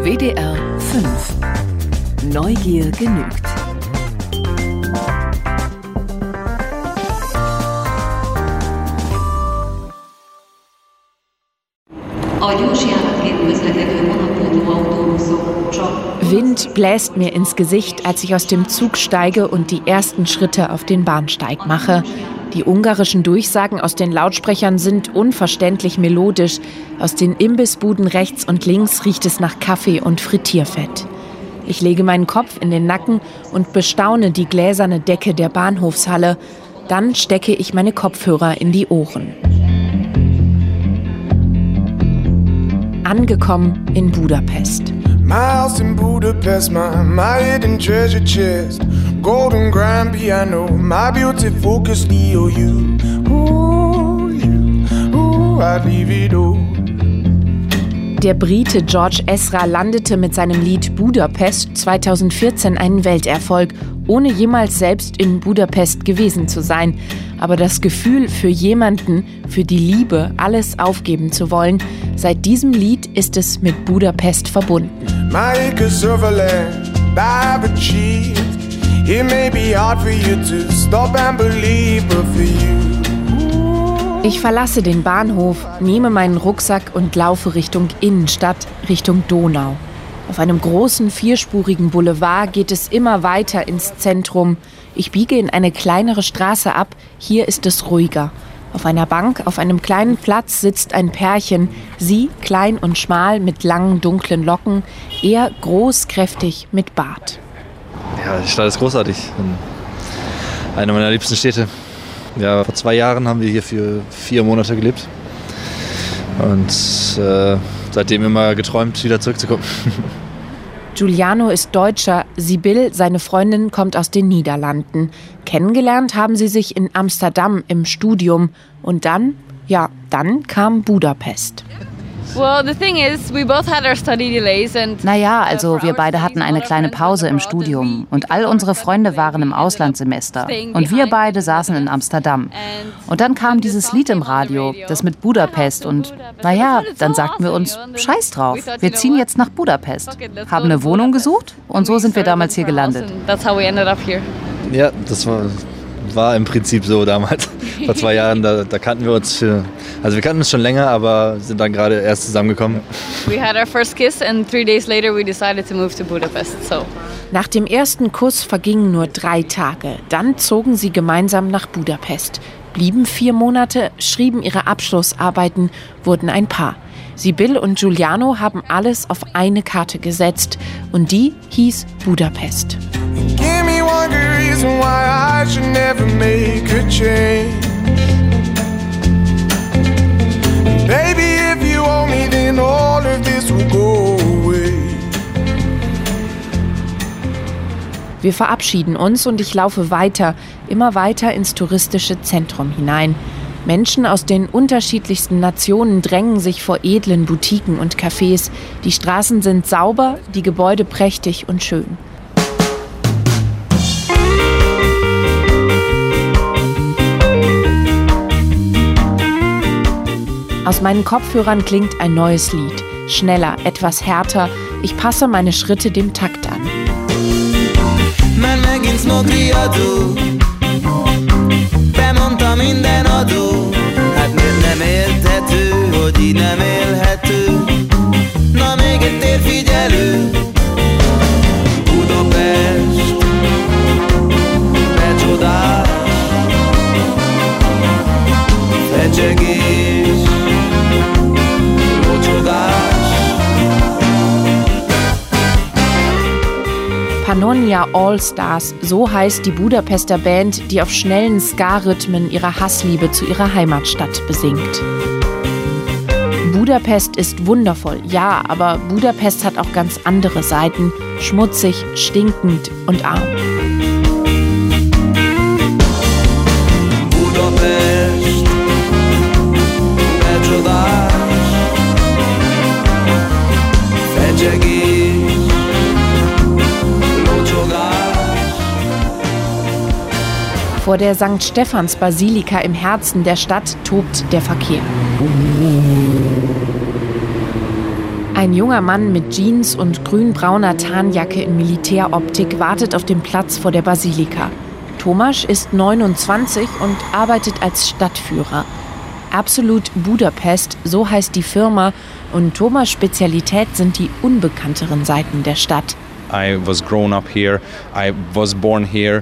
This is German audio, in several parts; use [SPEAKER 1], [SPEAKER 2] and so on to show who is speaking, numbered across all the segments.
[SPEAKER 1] WDR 5. Neugier genügt.
[SPEAKER 2] Wind bläst mir ins Gesicht, als ich aus dem Zug steige und die ersten Schritte auf den Bahnsteig mache. Die ungarischen Durchsagen aus den Lautsprechern sind unverständlich melodisch. Aus den Imbissbuden rechts und links riecht es nach Kaffee und Frittierfett. Ich lege meinen Kopf in den Nacken und bestaune die gläserne Decke der Bahnhofshalle. Dann stecke ich meine Kopfhörer in die Ohren. Angekommen in Budapest.
[SPEAKER 3] My house in Budapest, my hidden treasure chest, golden grand piano, my beauty focused EOU. I'd leave it all.
[SPEAKER 2] Der Brite George Ezra landete mit seinem Lied Budapest 2014 einen Welterfolg, ohne jemals selbst in Budapest gewesen zu sein. Aber das Gefühl für jemanden, für die Liebe, alles aufgeben zu wollen, seit diesem Lied ist es mit Budapest verbunden.
[SPEAKER 3] My acres of land I've achieved. It may be hard for you to stop and believe, but for you.
[SPEAKER 2] Ich verlasse den Bahnhof, nehme meinen Rucksack und laufe Richtung Innenstadt, Richtung Donau. Auf einem großen, vierspurigen Boulevard geht es immer weiter ins Zentrum. Ich biege in eine kleinere Straße ab, hier ist es ruhiger. Auf einer Bank, auf einem kleinen Platz sitzt ein Pärchen. Sie, klein und schmal, mit langen, dunklen Locken. Er, groß, kräftig, mit Bart.
[SPEAKER 4] Ja, die Stadt ist großartig. Eine meiner liebsten Städte. Ja, vor 2 Jahren haben wir hier für 4 Monate gelebt. Und seitdem immer geträumt, wieder zurückzukommen.
[SPEAKER 2] Giuliano ist Deutscher, Sibyl, seine Freundin, kommt aus den Niederlanden. Kennengelernt haben sie sich in Amsterdam im Studium. Und dann kam Budapest.
[SPEAKER 5] Naja, also wir beide hatten eine kleine Pause im Studium und all unsere Freunde waren im Auslandssemester und wir beide saßen in Amsterdam. Und dann kam dieses Lied im Radio, das mit Budapest und naja, dann sagten wir uns, scheiß drauf, wir ziehen jetzt nach Budapest, haben eine Wohnung gesucht und so sind wir damals hier gelandet.
[SPEAKER 4] Ja, das war im Prinzip so damals. Vor 2 Jahren, da kannten wir uns wir kannten uns schon länger, aber sind dann gerade erst zusammengekommen.
[SPEAKER 6] We had our first kiss and 3 days later we decided to move to Budapest.
[SPEAKER 2] Nach dem ersten Kuss vergingen nur 3 Tage. Dann zogen sie gemeinsam nach Budapest, blieben 4 Monate, schrieben ihre Abschlussarbeiten, wurden ein Paar. Sibyl und Giuliano haben alles auf eine Karte gesetzt und die hieß Budapest.
[SPEAKER 3] Give me one good reason why I should never make a change. Baby, if you owe me, then all of this will go away.
[SPEAKER 2] Wir verabschieden uns und ich laufe weiter, immer weiter ins touristische Zentrum hinein. Menschen aus den unterschiedlichsten Nationen drängen sich vor edlen Boutiquen und Cafés. Die Straßen sind sauber, die Gebäude prächtig und schön. Aus meinen Kopfhörern klingt ein neues Lied. Schneller, etwas härter. Ich passe meine Schritte dem Takt an. Pannonia All Stars, so heißt die Budapester Band, die auf schnellen Ska-Rhythmen ihre Hassliebe zu ihrer Heimatstadt besingt. Budapest ist wundervoll, ja, aber Budapest hat auch ganz andere Seiten, schmutzig, stinkend und arm.
[SPEAKER 3] Budapest,
[SPEAKER 2] Vor der St. Stephans-Basilika im Herzen der Stadt tobt der Verkehr. Ein junger Mann mit Jeans und grün-brauner Tarnjacke in Militäroptik wartet auf dem Platz vor der Basilika. Tomasz ist 29 und arbeitet als Stadtführer. Absolut Budapest, so heißt die Firma, und Tomasz' Spezialität sind die unbekannteren Seiten der Stadt.
[SPEAKER 7] I was grown up here. I was born here.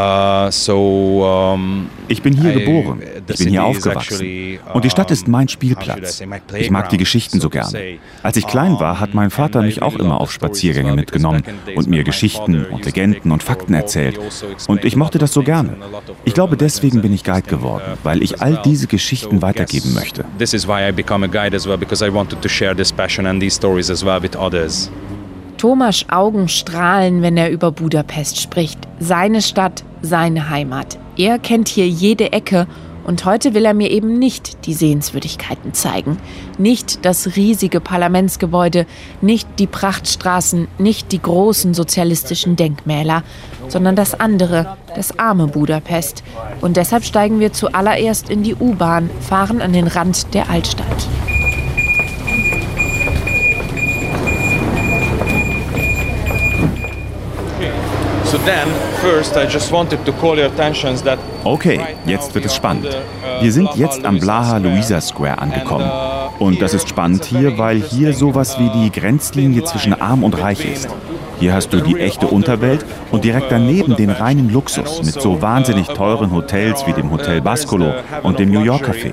[SPEAKER 8] Ich bin hier geboren. Ich bin hier aufgewachsen. Und die Stadt ist mein Spielplatz. Ich mag die Geschichten so gerne. Als ich klein war, hat mein Vater mich auch immer auf Spaziergänge mitgenommen und mir Geschichten und Legenden und Fakten erzählt. Und ich mochte das so gerne. Ich glaube, deswegen bin ich Guide geworden, weil ich all diese Geschichten weitergeben möchte.
[SPEAKER 7] This is why I became a guide as well, because I wanted to share this passion and these stories as well with others.
[SPEAKER 2] Tomasz' Augen strahlen, wenn er über Budapest spricht. Seine Stadt, seine Heimat. Er kennt hier jede Ecke und heute will er mir eben nicht die Sehenswürdigkeiten zeigen. Nicht das riesige Parlamentsgebäude, nicht die Prachtstraßen, nicht die großen sozialistischen Denkmäler, sondern das andere, das arme Budapest. Und deshalb steigen wir zuallererst in die U-Bahn, fahren an den Rand der Altstadt.
[SPEAKER 8] Okay, jetzt wird es spannend. Wir sind jetzt am Blaha-Luisa Square angekommen. Und das ist spannend hier, weil hier sowas wie die Grenzlinie zwischen Arm und Reich ist. Hier hast du die echte Unterwelt und direkt daneben den reinen Luxus mit so wahnsinnig teuren Hotels wie dem Hotel Bascolo und dem New York Café.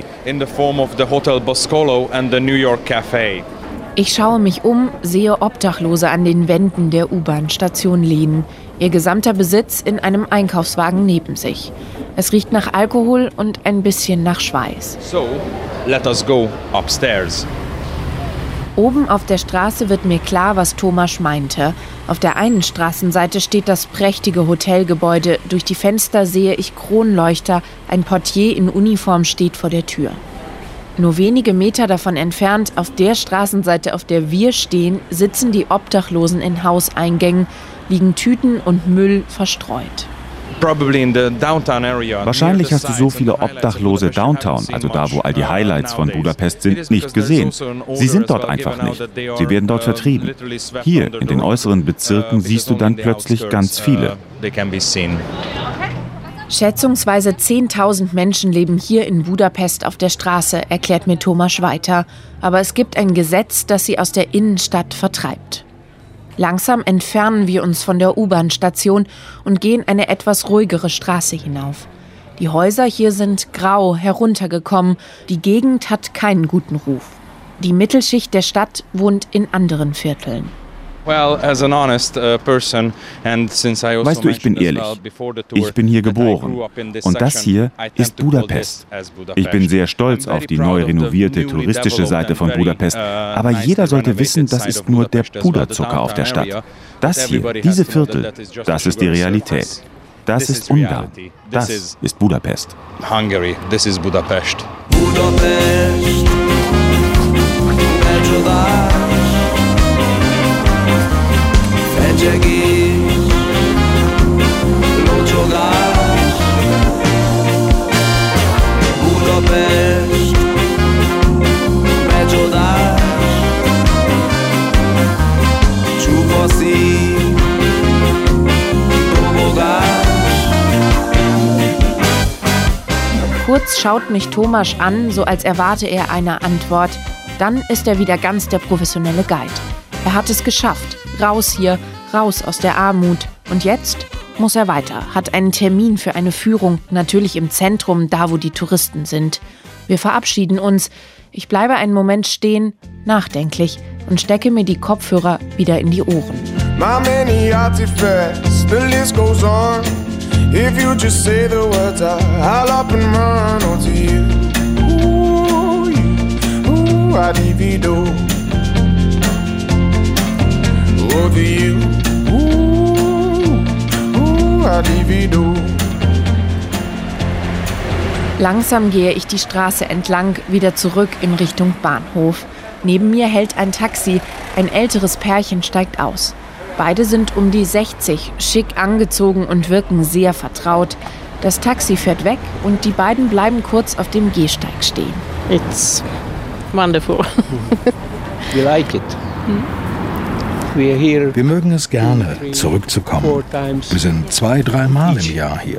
[SPEAKER 2] Ich schaue mich um, sehe Obdachlose an den Wänden der U-Bahn-Station lehnen. Ihr gesamter Besitz in einem Einkaufswagen neben sich. Es riecht nach Alkohol und ein bisschen nach Schweiß.
[SPEAKER 7] So, let us go upstairs.
[SPEAKER 2] Oben auf der Straße wird mir klar, was Tomasz meinte. Auf der einen Straßenseite steht das prächtige Hotelgebäude. Durch die Fenster sehe ich Kronleuchter. Ein Portier in Uniform steht vor der Tür. Nur wenige Meter davon entfernt, auf der Straßenseite, auf der wir stehen, sitzen die Obdachlosen in Hauseingängen, liegen Tüten und Müll verstreut.
[SPEAKER 8] Wahrscheinlich hast du so viele Obdachlose Downtown, also da, wo all die Highlights von Budapest sind, nicht gesehen. Sie sind dort einfach nicht. Sie werden dort vertrieben. Hier, in den äußeren Bezirken, siehst du dann plötzlich ganz viele.
[SPEAKER 2] Schätzungsweise 10.000 Menschen leben hier in Budapest auf der Straße, erklärt mir Tomasz weiter. Aber es gibt ein Gesetz, das sie aus der Innenstadt vertreibt. Langsam entfernen wir uns von der U-Bahn-Station und gehen eine etwas ruhigere Straße hinauf. Die Häuser hier sind grau heruntergekommen. Die Gegend hat keinen guten Ruf. Die Mittelschicht der Stadt wohnt in anderen Vierteln.
[SPEAKER 8] Weißt du, ich bin ehrlich. Ich bin hier geboren. Und das hier ist Budapest. Ich bin sehr stolz auf die neu renovierte touristische Seite von Budapest. Aber jeder sollte wissen, das ist nur der Puderzucker auf der Stadt. Das hier, diese Viertel, das ist die Realität. Das ist Ungarn. Das ist Budapest.
[SPEAKER 7] Hungary, this is Budapest.
[SPEAKER 3] Budapest,
[SPEAKER 2] Kurz schaut mich Tomasz an, so als erwarte er eine Antwort. Dann ist er wieder ganz der professionelle Guide. Er hat es geschafft. Raus hier, raus aus der Armut. Und jetzt muss er weiter, hat einen Termin für eine Führung, natürlich im Zentrum, da wo die Touristen sind. Wir verabschieden uns. Ich bleibe einen Moment stehen, nachdenklich, und stecke mir die Kopfhörer wieder in die Ohren.
[SPEAKER 3] My many artifacts, the list goes on. If you just say the words, I'll up and run on to you. Ooh, you, ooh, I-D-V-Do. Oh, to you. Ooh, ooh, I-D-V-Do.
[SPEAKER 2] Langsam gehe ich die Straße entlang, wieder zurück in Richtung Bahnhof. Neben mir hält ein Taxi, ein älteres Pärchen steigt aus. Beide sind um die 60, schick angezogen und wirken sehr vertraut. Das Taxi fährt weg und die beiden bleiben kurz auf dem Gehsteig stehen.
[SPEAKER 9] It's wonderful. We like it. Wir mögen es gerne, zurückzukommen. Wir sind 2-3 Mal im Jahr hier.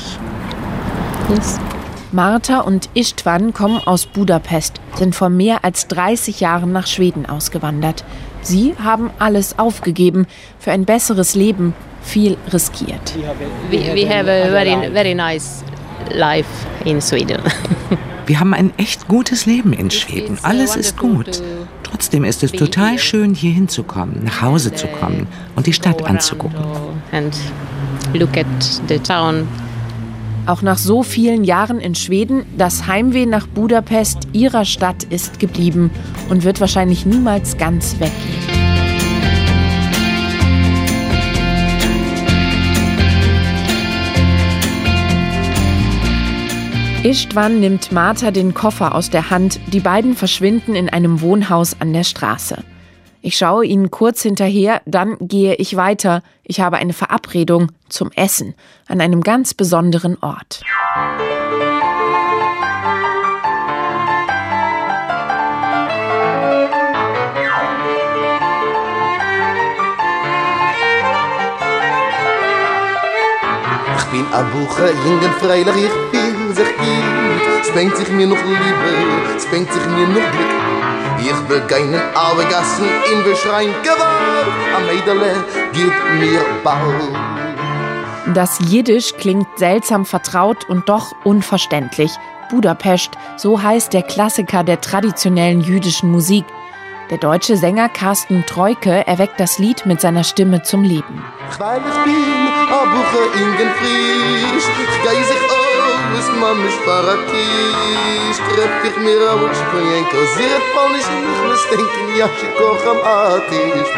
[SPEAKER 2] Marta und Istvan kommen aus Budapest, sind vor mehr als 30 Jahren nach Schweden ausgewandert. Sie haben alles aufgegeben, für ein besseres Leben viel riskiert.
[SPEAKER 10] We have a very nice life in Sweden.
[SPEAKER 11] Wir haben ein echt gutes Leben in Schweden. Alles ist gut. Trotzdem ist es total schön, hier hinzukommen, nach Hause zu kommen und die Stadt anzugucken.
[SPEAKER 10] And look at the town.
[SPEAKER 2] Auch nach so vielen Jahren in Schweden, das Heimweh nach Budapest, ihrer Stadt, ist geblieben und wird wahrscheinlich niemals ganz weggehen. Istvan nimmt Marta den Koffer aus der Hand, die beiden verschwinden in einem Wohnhaus an der Straße. Ich schaue ihnen kurz hinterher, dann gehe ich weiter. Ich habe eine Verabredung zum Essen an einem ganz besonderen Ort.
[SPEAKER 3] Ich bin ein Buche, jungen freilich, ich bin sich gut. Es fängt sich mir noch Liebe, es fängt sich mir noch Glück. Ich begeinen alle Gassen in Beschrein gewalt. Am Mädele geht mir bald.
[SPEAKER 2] Das Jiddisch klingt seltsam vertraut und doch unverständlich. Budapest, so heißt der Klassiker der traditionellen jüdischen Musik. Der deutsche Sänger Carsten Troike erweckt das Lied mit seiner Stimme zum Leben.
[SPEAKER 3] Weil ich bin a Buche ingen frisch, ich geh sich aus, man ist Paradies. Treff ich mir auch springen, kosiert voll nicht in mich, muss denken, ja, ich koch am Atisch.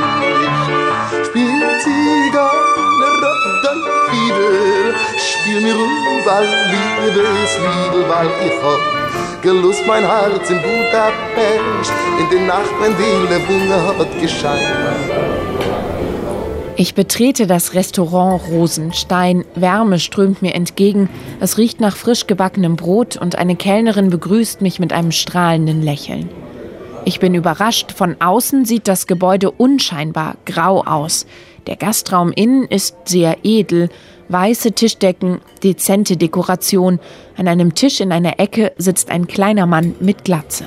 [SPEAKER 3] Spiel Zigarre auf dein Fiedel, spiel mir überall Liebeslieder, weil ich hab gelust mein Herz in Budapest, in den Nacht, wenn die Lebunge hat gescheint.
[SPEAKER 2] Ich betrete das Restaurant Rosenstein. Wärme strömt mir entgegen. Es riecht nach frisch gebackenem Brot und eine Kellnerin begrüßt mich mit einem strahlenden Lächeln. Ich bin überrascht. Von außen sieht das Gebäude unscheinbar grau aus. Der Gastraum innen ist sehr edel. Weiße Tischdecken, dezente Dekoration. An einem Tisch in einer Ecke sitzt ein kleiner Mann mit Glatze.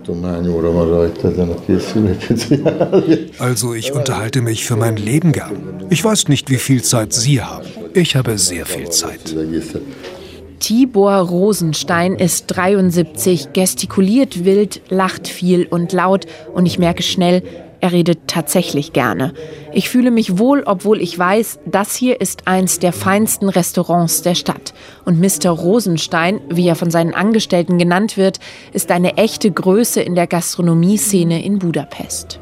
[SPEAKER 9] Also ich unterhalte mich für mein Leben gern. Ich weiß nicht, wie viel Zeit Sie haben. Ich habe sehr viel Zeit.
[SPEAKER 2] Tibor Rosenstein ist 73, gestikuliert wild, lacht viel und laut und ich merke schnell, er redet tatsächlich gerne. Ich fühle mich wohl, obwohl ich weiß, das hier ist eins der feinsten Restaurants der Stadt. Und Mr. Rosenstein, wie er von seinen Angestellten genannt wird, ist eine echte Größe in der Gastronomieszene in Budapest.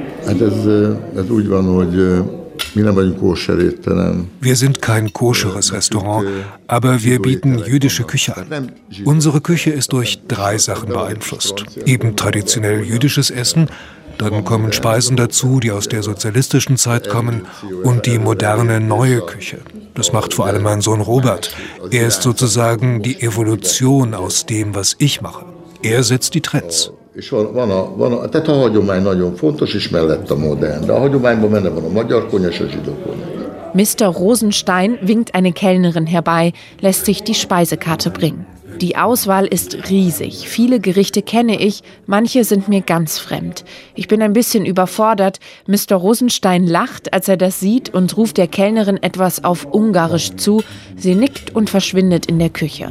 [SPEAKER 9] Wir sind kein koscheres Restaurant, aber wir bieten jüdische Küche an. Unsere Küche ist durch 3 Sachen beeinflusst. Eben traditionell jüdisches Essen, dann kommen Speisen dazu, die aus der sozialistischen Zeit kommen, und die moderne neue Küche. Das macht vor allem mein Sohn Robert. Er ist sozusagen die Evolution aus dem, was ich mache. Er setzt die Trends.
[SPEAKER 12] Tehát a hagyomány nagyon fontos, és mellett a modern. De a hagyományban benne van a magyar konyha és a zsidó konyha.
[SPEAKER 2] Mr. Rosenstein winkt eine Kellnerin herbei, lässt sich die Speisekarte bringen. Die Auswahl ist riesig. Viele Gerichte kenne ich, manche sind mir ganz fremd. Ich bin ein bisschen überfordert. Mr. Rosenstein lacht, als er das sieht und ruft der Kellnerin etwas auf Ungarisch zu. Sie nickt und verschwindet in der Küche.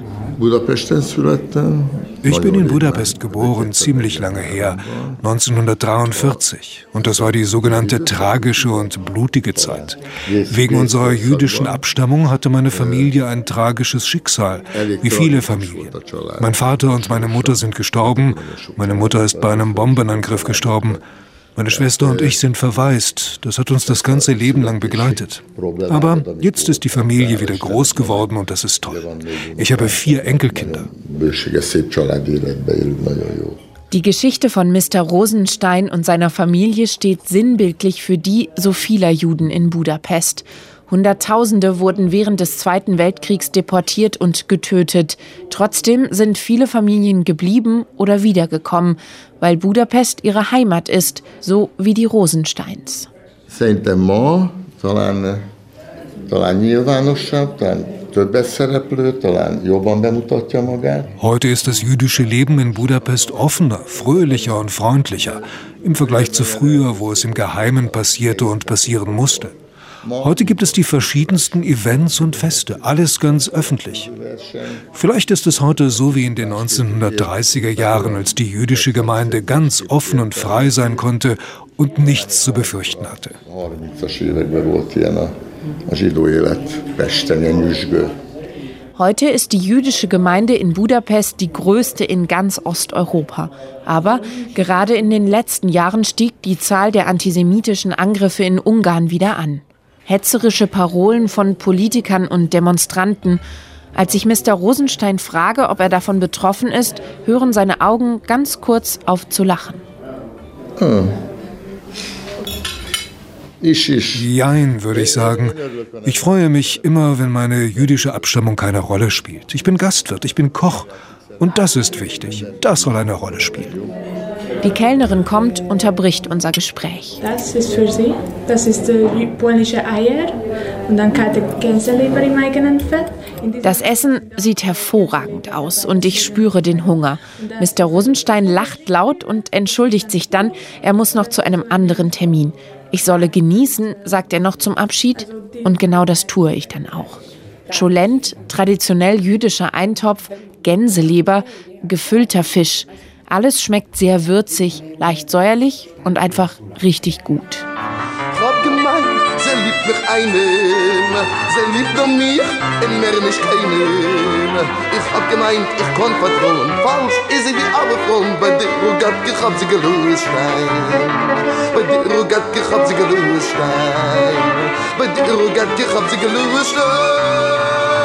[SPEAKER 9] Ich bin in Budapest geboren, ziemlich lange her, 1943. Und das war die sogenannte tragische und blutige Zeit. Wegen unserer jüdischen Abstammung hatte meine Familie ein tragisches Schicksal, wie viele Familien. Mein Vater und meine Mutter sind gestorben. Meine Mutter ist bei einem Bombenangriff gestorben. Meine Schwester und ich sind verwaist. Das hat uns das ganze Leben lang begleitet. Aber jetzt ist die Familie wieder groß geworden und das ist toll. Ich habe 4 Enkelkinder.
[SPEAKER 2] Die Geschichte von Mr. Rosenstein und seiner Familie steht sinnbildlich für die so vieler Juden in Budapest. Hunderttausende wurden während des Zweiten Weltkriegs deportiert und getötet. Trotzdem sind viele Familien geblieben oder wiedergekommen, weil Budapest ihre Heimat ist, so wie die Rosensteins.
[SPEAKER 9] Heute ist das jüdische Leben in Budapest offener, fröhlicher und freundlicher im Vergleich zu früher, wo es im Geheimen passierte und passieren musste. Heute gibt es die verschiedensten Events und Feste, alles ganz öffentlich. Vielleicht ist es heute so wie in den 1930er Jahren, als die jüdische Gemeinde ganz offen und frei sein konnte und nichts zu befürchten hatte.
[SPEAKER 2] Heute ist die jüdische Gemeinde in Budapest die größte in ganz Osteuropa. Aber gerade in den letzten Jahren stieg die Zahl der antisemitischen Angriffe in Ungarn wieder an. Hetzerische Parolen von Politikern und Demonstranten. Als ich Mr. Rosenstein frage, ob er davon betroffen ist, hören seine Augen ganz kurz auf zu lachen.
[SPEAKER 9] Jein, würde ich sagen. Ich freue mich immer, wenn meine jüdische Abstammung keine Rolle spielt. Ich bin Gastwirt, ich bin Koch. Und das ist wichtig. Das soll eine Rolle spielen.
[SPEAKER 2] Die Kellnerin kommt, unterbricht unser Gespräch.
[SPEAKER 13] Das ist für Sie. Das ist polnische Eier und dann kalte Gänseleber im eigenen Fett.
[SPEAKER 2] Das Essen sieht hervorragend aus und ich spüre den Hunger. Mr. Rosenstein lacht laut und entschuldigt sich dann, er muss noch zu einem anderen Termin. Ich solle genießen, sagt er noch zum Abschied, und genau das tue ich dann auch. Cholent, traditionell jüdischer Eintopf, Gänseleber, gefüllter Fisch. Alles schmeckt sehr würzig, leicht säuerlich und einfach richtig gut.
[SPEAKER 3] Ich hab gemeint, sie liebt mich einem, sie liebt nur mich, in mehr nicht keinem. Ich hab gemeint, ich konnt vertrauen, falsch ist sie wie alle Frauen. Bei der Rogatke hab sie gelöst, Stein. Bei der Rogatke hab sie gelöst, Stein. Bei der Rogatke hab sie gelöst, Stein.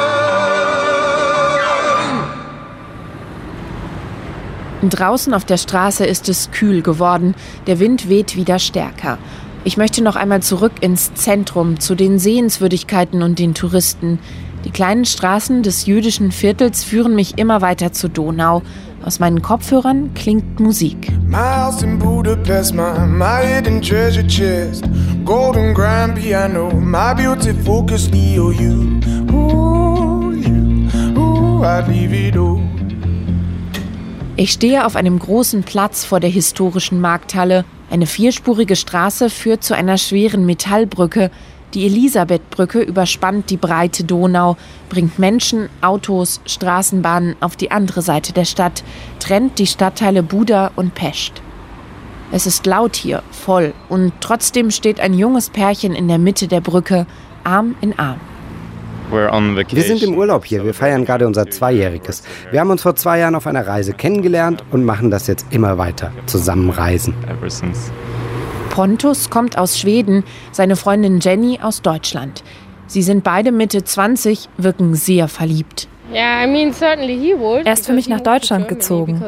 [SPEAKER 2] Draußen auf der Straße ist es kühl geworden. Der Wind weht wieder stärker. Ich möchte noch einmal zurück ins Zentrum, zu den Sehenswürdigkeiten und den Touristen. Die kleinen Straßen des jüdischen Viertels führen mich immer weiter zur Donau. Aus meinen Kopfhörern klingt Musik.
[SPEAKER 3] My house in Budapest, my hidden treasure chest, golden grand piano, my beauty focus EOU. Ooh, I'd leave it all.
[SPEAKER 2] Ich stehe auf einem großen Platz vor der historischen Markthalle. Eine vierspurige Straße führt zu einer schweren Metallbrücke. Die Elisabethbrücke überspannt die breite Donau, bringt Menschen, Autos, Straßenbahnen auf die andere Seite der Stadt, trennt die Stadtteile Buda und Pest. Es ist laut hier, voll, und trotzdem steht ein junges Pärchen in der Mitte der Brücke, Arm in Arm.
[SPEAKER 14] Wir sind im Urlaub hier, wir feiern gerade unser Zweijähriges. Wir haben uns vor 2 Jahren auf einer Reise kennengelernt und machen das jetzt immer weiter, zusammen reisen.
[SPEAKER 2] Pontus kommt aus Schweden, seine Freundin Jenny aus Deutschland. Sie sind beide Mitte 20, wirken sehr verliebt.
[SPEAKER 10] Er ist für mich nach Deutschland gezogen.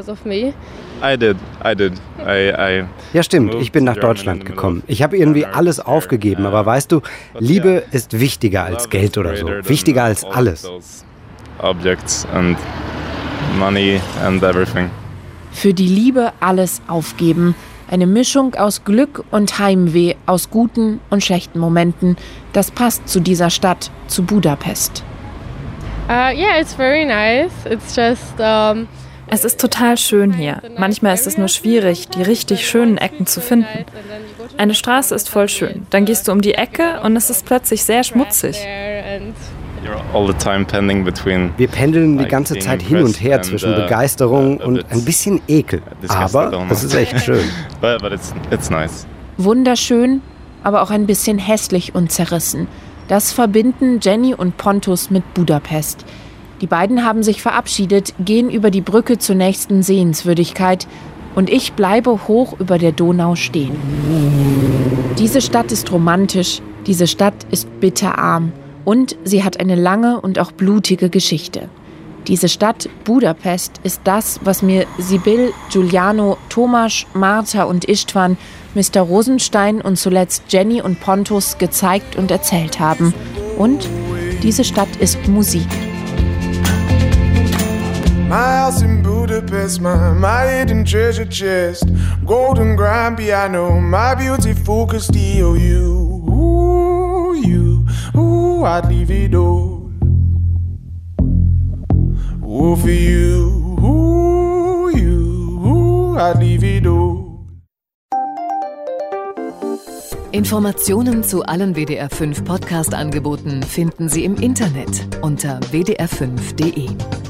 [SPEAKER 14] Ja, stimmt, ich bin nach Deutschland gekommen. Ich habe irgendwie alles aufgegeben, aber weißt du, Liebe ist wichtiger als Geld oder so, wichtiger als alles.
[SPEAKER 2] Für die Liebe alles aufgeben. Eine Mischung aus Glück und Heimweh, aus guten und schlechten Momenten. Das passt zu dieser Stadt, zu Budapest.
[SPEAKER 15] Es ist total schön hier. Manchmal ist es nur schwierig, die richtig schönen Ecken zu finden. Eine Straße ist voll schön. Dann gehst du um die Ecke und es ist plötzlich sehr schmutzig.
[SPEAKER 14] Wir pendeln die ganze Zeit hin und her zwischen Begeisterung und ein bisschen Ekel. Aber es ist echt schön.
[SPEAKER 2] Wunderschön, aber auch ein bisschen hässlich und zerrissen. Das verbinden Jenny und Pontus mit Budapest. Die beiden haben sich verabschiedet, gehen über die Brücke zur nächsten Sehenswürdigkeit und ich bleibe hoch über der Donau stehen. Diese Stadt ist romantisch, diese Stadt ist bitterarm und sie hat eine lange und auch blutige Geschichte. Diese Stadt, Budapest, ist das, was mir Sibyl, Giuliano, Tomasz, Martha und Istvan, Mr. Rosenstein und zuletzt Jenny und Pontus gezeigt und erzählt haben. Und diese Stadt ist Musik.
[SPEAKER 3] My house in Budapest, my hidden treasure chest, golden grand piano, my beautiful Castillo. I'd leave it all. Oh, for you, I'd leave it all.
[SPEAKER 1] Informationen zu allen WDR 5 Podcast-Angeboten finden Sie im Internet unter wdr5.de.